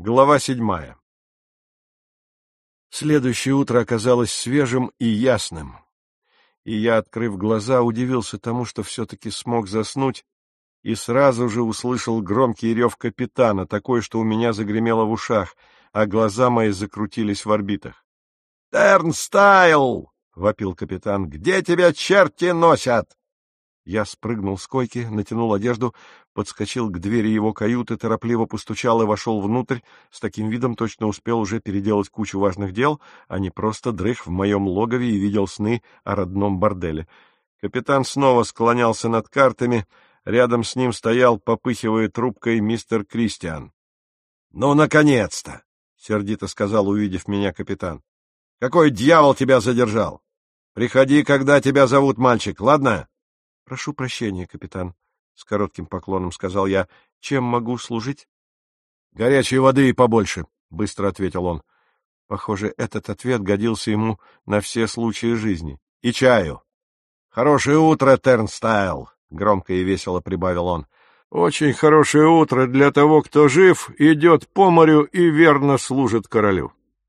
Глава 7. Следующее утро оказалось свежим и ясным, и я, открыв глаза, удивился тому, что все-таки смог заснуть, и сразу же услышал громкий рев капитана, такой, что у меня загремело в ушах, а глаза мои закрутились в орбитах. — Тернстайл! — вопил капитан. — Где тебя черти носят? Я спрыгнул с койки, натянул одежду, подскочил к двери его каюты, торопливо постучал и вошел внутрь, с таким видом точно успел уже переделать кучу важных дел, а не просто дрых в моем логове и видел сны о родном борделе. Капитан снова склонялся над картами, рядом с ним стоял, попыхивая трубкой, мистер Кристиан. — Ну, наконец-то! — сердито сказал, увидев меня капитан. — Какой дьявол тебя задержал? Приходи, когда тебя зовут, мальчик, ладно? — Прошу прощения, капитан, — с коротким поклоном сказал я. — Чем могу служить? — Горячей воды и побольше, — быстро ответил он. Похоже, этот ответ годился ему на все случаи жизни. — И чаю. — Хорошее утро, Тернстайл, — громко и весело прибавил он. — Очень хорошее утро для того, кто жив, идет по морю и верно служит королю.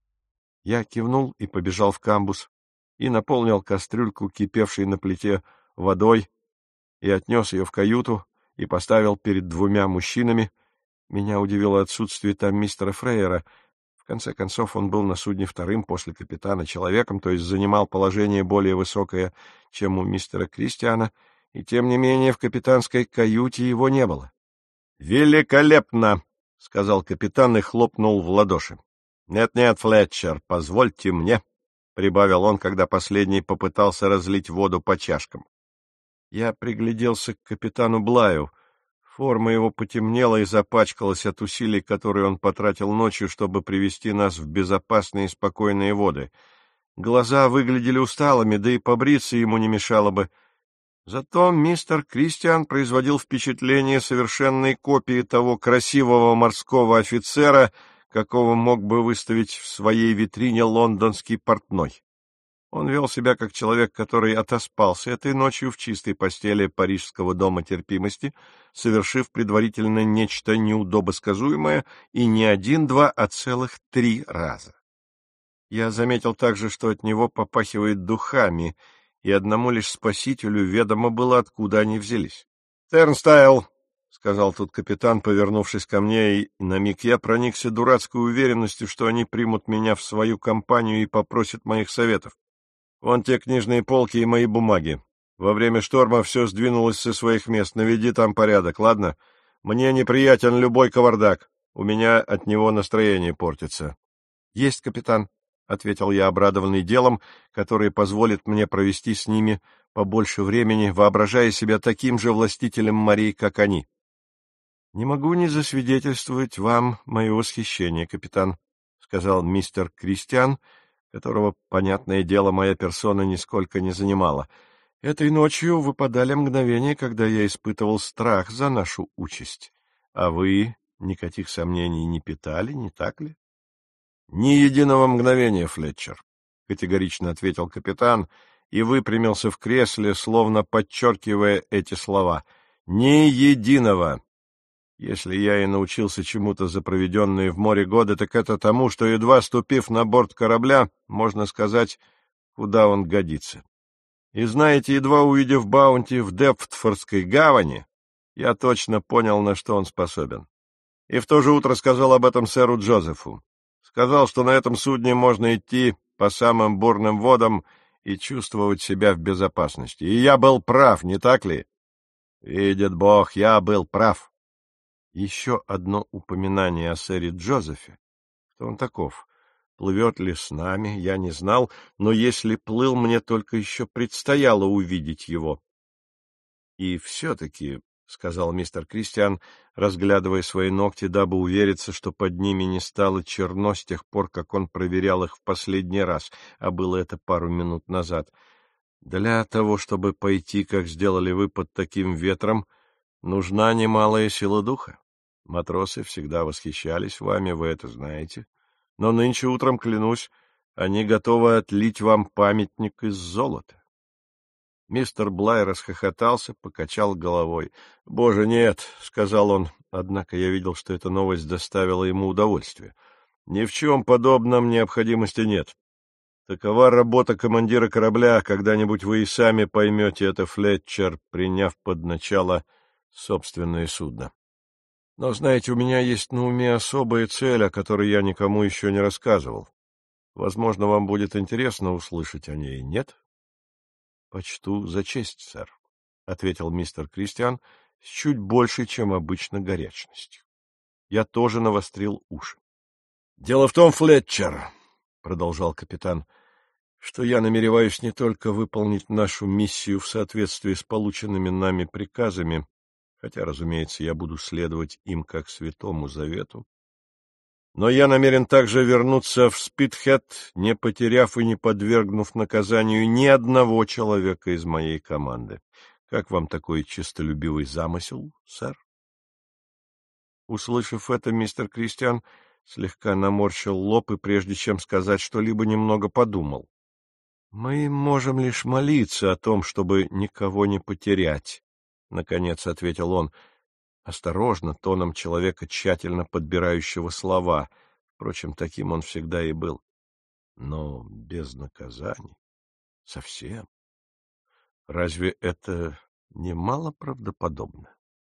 Я кивнул и побежал в камбуз, и наполнил кастрюльку, кипевшей на плите, водой, и отнес ее в каюту, и поставил перед двумя мужчинами. Меня удивило отсутствие там мистера Фрейера. В конце концов, он был на судне вторым после капитана человеком, то есть занимал положение более высокое, чем у мистера Кристиана, и тем не менее в капитанской каюте его не было. — Великолепно! — сказал капитан и хлопнул в ладоши. — Нет-нет, Флетчер, позвольте мне, — прибавил он, когда последний попытался разлить воду по чашкам. Я пригляделся к капитану Блаю. Форма его потемнела и запачкалась от усилий, которые он потратил ночью, чтобы привести нас в безопасные и спокойные воды. Глаза выглядели усталыми, да и побриться ему не мешало бы. Зато мистер Кристиан производил впечатление совершенной копии того красивого морского офицера, какого мог бы выставить в своей витрине лондонский портной. Он вел себя как человек, который отоспался этой ночью в чистой постели парижского дома терпимости, совершив предварительно нечто неудобосказуемое и не один-два, а целых 3 раза. Я заметил также, что от него попахивает духами, и одному лишь спасителю ведомо было, откуда они взялись. — Тернстайл, — сказал тут капитан, повернувшись ко мне, и на миг я проникся дурацкой уверенностью, что они примут меня в свою компанию и попросят моих советов. Вон те книжные полки и мои бумаги. Во время шторма все сдвинулось со своих мест. Наведи там порядок, ладно? Мне неприятен любой кавардак. У меня от него настроение портится. — Есть, капитан, — ответил я, обрадованный делом, которое позволит мне провести с ними побольше времени, воображая себя таким же властителем морей, как они. — Не могу не засвидетельствовать вам мое восхищение, капитан, — сказал мистер Кристиан, которого, понятное дело, моя персона нисколько не занимала. Этой ночью выпадали мгновения, когда я испытывал страх за нашу участь. А вы никаких сомнений не питали, не так ли? — Ни единого мгновения, Флетчер, — категорично ответил капитан и выпрямился в кресле, словно подчеркивая эти слова. — Ни единого! Если я и научился чему-то за проведенные в море годы, так это тому, что, едва ступив на борт корабля, можно сказать, куда он годится. И знаете, едва увидев Баунти в Дептфордской гавани, я точно понял, на что он способен. И в то же утро сказал об этом сэру Джозефу. Сказал, что на этом судне можно идти по самым бурным водам и чувствовать себя в безопасности. И я был прав, не так ли? Видит Бог, я был прав. Еще одно упоминание о сэре Джозефе. Кто он таков? Плывет ли с нами, я не знал, но если плыл, мне только еще предстояло увидеть его. — И все-таки, — сказал мистер Кристиан, разглядывая свои ногти, дабы увериться, что под ними не стало черно с тех пор, как он проверял их в последний раз, а было это пару минут назад, — для того, чтобы пойти, как сделали вы, под таким ветром, нужна немалая сила духа. Матросы всегда восхищались вами, вы это знаете. Но нынче утром, клянусь, они готовы отлить вам памятник из золота. Мистер Блай расхохотался, покачал головой. — Боже, нет, — сказал он, однако я видел, что эта новость доставила ему удовольствие. — Ни в чем подобном необходимости нет. Такова работа командира корабля, когда-нибудь вы и сами поймете это, Флетчер, приняв под начало собственное судно. Но, знаете, у меня есть на уме особая цель, о которой я никому еще не рассказывал. Возможно, вам будет интересно услышать о ней, нет? — Почту за честь, сэр, — ответил мистер Кристиан с чуть большей, чем обычно, горячностью. Я тоже навострил уши. — Дело в том, Флетчер, — продолжал капитан, — что я намереваюсь не только выполнить нашу миссию в соответствии с полученными нами приказами, хотя, разумеется, я буду следовать им как Святому Завету, но я намерен также вернуться в Спитхед, не потеряв и не подвергнув наказанию ни одного человека из моей команды. Как вам такой честолюбивый замысел, сэр? Услышав это, мистер Кристиан слегка наморщил лоб и, прежде чем сказать что-либо, немного подумал. — Мы можем лишь молиться о том, чтобы никого не потерять, — наконец ответил он, осторожно, тоном человека, тщательно подбирающего слова. Впрочем, таким он всегда и был. Но без наказаний. Совсем. Разве это не мало правдоподобно?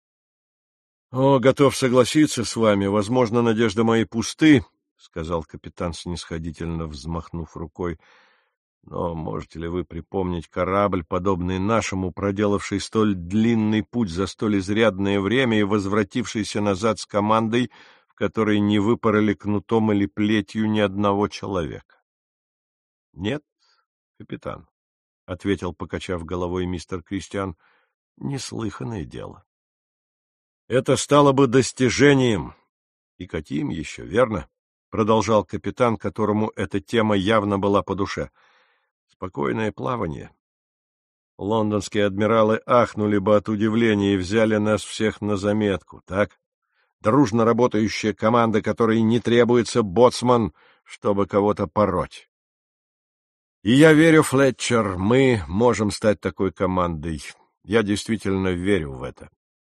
— О, готов согласиться с вами. Возможно, надежды мои пусты, — сказал капитан, снисходительно взмахнув рукой. — Но можете ли вы припомнить корабль, подобный нашему, проделавший столь длинный путь за столь изрядное время и возвратившийся назад с командой, в которой не выпороли кнутом или плетью ни одного человека? — Нет, капитан, — ответил, покачав головой мистер Кристиан, — неслыханное дело. — Это стало бы достижением. И каким еще, верно? — продолжал капитан, которому эта тема явно была по душе. — Спокойное плавание. Лондонские адмиралы ахнули бы от удивления и взяли нас всех на заметку, так? Дружно работающая команда, которой не требуется боцман, чтобы кого-то пороть. И я верю, Флетчер, мы можем стать такой командой. Я действительно верю в это.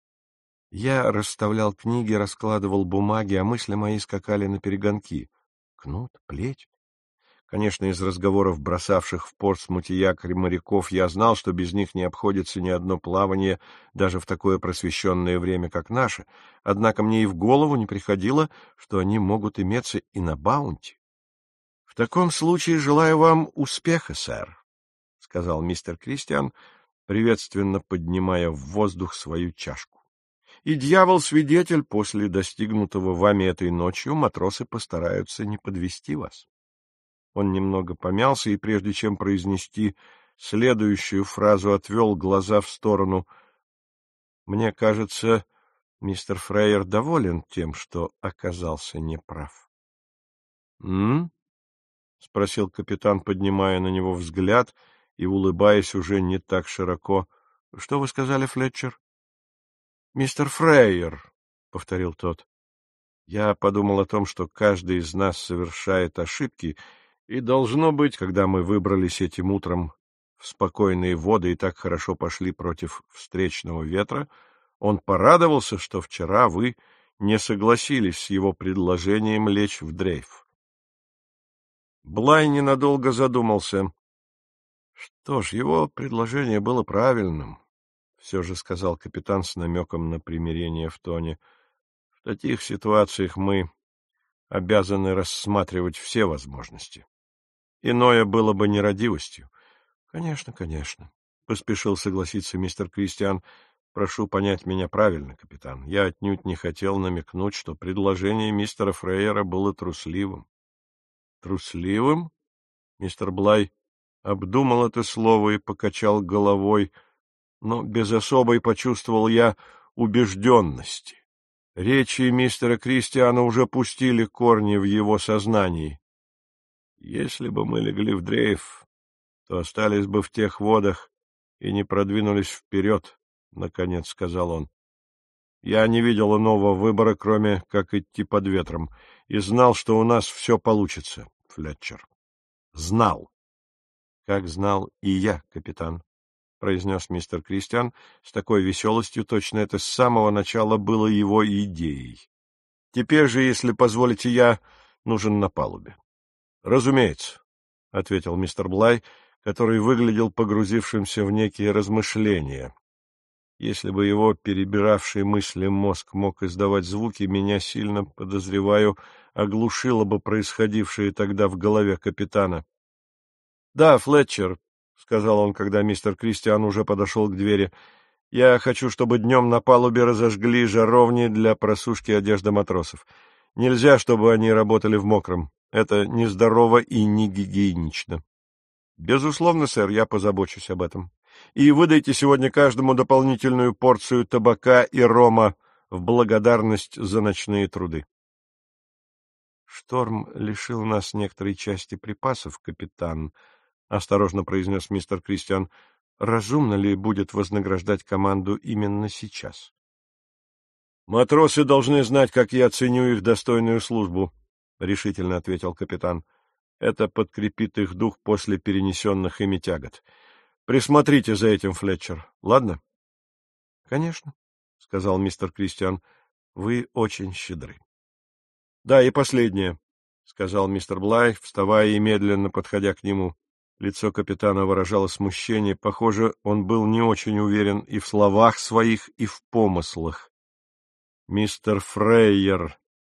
Я расставлял книги, раскладывал бумаги, а мысли мои скакали наперегонки. Кнут, плеть. Конечно, из разговоров, бросавших в Портсмуте якорь моряков, я знал, что без них не обходится ни одно плавание, даже в такое просвещенное время, как наше. Однако мне и в голову не приходило, что они могут иметься и на Баунти. — В таком случае желаю вам успеха, сэр, — сказал мистер Кристиан, приветственно поднимая в воздух свою чашку. — И дьявол-свидетель, после достигнутого вами этой ночью матросы постараются не подвести вас. Он немного помялся и, прежде чем произнести следующую фразу, отвел глаза в сторону. — Мне кажется, мистер Фрейер доволен тем, что оказался неправ. — спросил капитан, поднимая на него взгляд и улыбаясь уже не так широко. — Что вы сказали, Флетчер? — Мистер Фрейер, — повторил тот. Я подумал о том, что каждый из нас совершает ошибки, и, должно быть, когда мы выбрались этим утром в спокойные воды и так хорошо пошли против встречного ветра, он порадовался, что вчера вы не согласились с его предложением лечь в дрейф. Блай ненадолго задумался. Что ж, его предложение было правильным, — все же сказал капитан с намеком на примирение в тоне. В таких ситуациях мы обязаны рассматривать все возможности. Иное было бы нерадивостью. — Конечно, конечно, — поспешил согласиться мистер Кристиан. — Прошу понять меня правильно, капитан. Я отнюдь не хотел намекнуть, что предложение мистера Фрейера было трусливым. — Трусливым? Мистер Блай обдумал это слово и покачал головой, но без особой почувствовал я убежденности. Речи мистера Кристиана уже пустили корни в его сознании. Если бы мы легли в дрейф, то остались бы в тех водах и не продвинулись вперед, — наконец сказал он. Я не видел иного выбора, кроме как идти под ветром, и знал, что у нас все получится, Флетчер. Знал. Как знал и я, капитан, произнес мистер Кристиан с такой веселостью, точно это с самого начала было его идеей. — Теперь же, если позволите, я нужен на палубе. — Разумеется, — ответил мистер Блай, который выглядел погрузившимся в некие размышления. Если бы его перебиравший мысли мозг мог издавать звуки, меня сильно, подозреваю, оглушило бы происходившее тогда в голове капитана. — Да, Флетчер, — сказал он, когда мистер Кристиан уже подошел к двери, — я хочу, чтобы днем на палубе разожгли жаровни для просушки одежды матросов. Нельзя, чтобы они работали в мокром. Это нездорово и не гигиенично. — Безусловно, сэр, я позабочусь об этом. И выдайте сегодня каждому дополнительную порцию табака и рома в благодарность за ночные труды. — Шторм лишил нас некоторой части припасов, капитан, — осторожно произнес мистер Кристиан. — Разумно ли будет вознаграждать команду именно сейчас? — Матросы должны знать, как я ценю их достойную службу, — решительно ответил капитан. — Это подкрепит их дух после перенесенных ими тягот. Присмотрите за этим, Флетчер, ладно? — Конечно, — сказал мистер Кристиан, — вы очень щедры. — Да, и последнее, — сказал мистер Блай, вставая и медленно подходя к нему. Лицо капитана выражало смущение. Похоже, он был не очень уверен и в словах своих, и в помыслах. — Мистер Фрейер,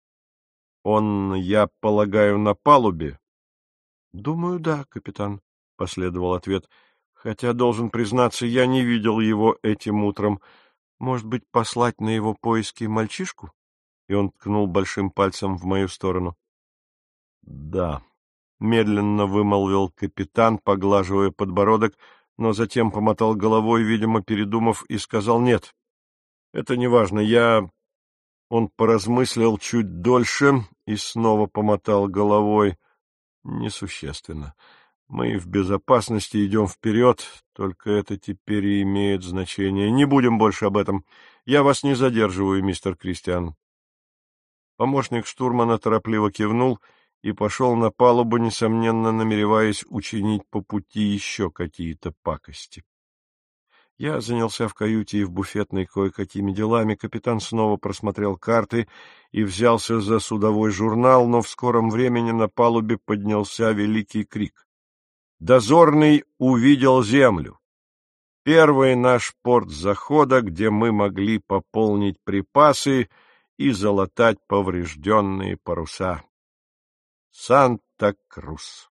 он, я полагаю, на палубе? — Думаю, да, капитан, — последовал ответ. — Хотя, должен признаться, я не видел его этим утром. Может быть, послать на его поиски мальчишку? И он ткнул большим пальцем в мою сторону. — Да, — медленно вымолвил капитан, поглаживая подбородок, но затем помотал головой, видимо, передумав, и сказал: — Нет, это не важно, я... Он поразмыслил чуть дольше и снова помотал головой. Несущественно. Мы в безопасности идем вперед, только это теперь и имеет значение. Не будем больше об этом. Я вас не задерживаю, мистер Кристиан. Помощник штурмана торопливо кивнул и пошел на палубу, несомненно, намереваясь учинить по пути еще какие-то пакости. Я занялся в каюте и в буфетной кое-какими делами. Капитан снова просмотрел карты и взялся за судовой журнал, но в скором времени на палубе поднялся великий крик. Дозорный увидел землю. Первый наш порт захода, где мы могли пополнить припасы и залатать поврежденные паруса. Санта-Крус.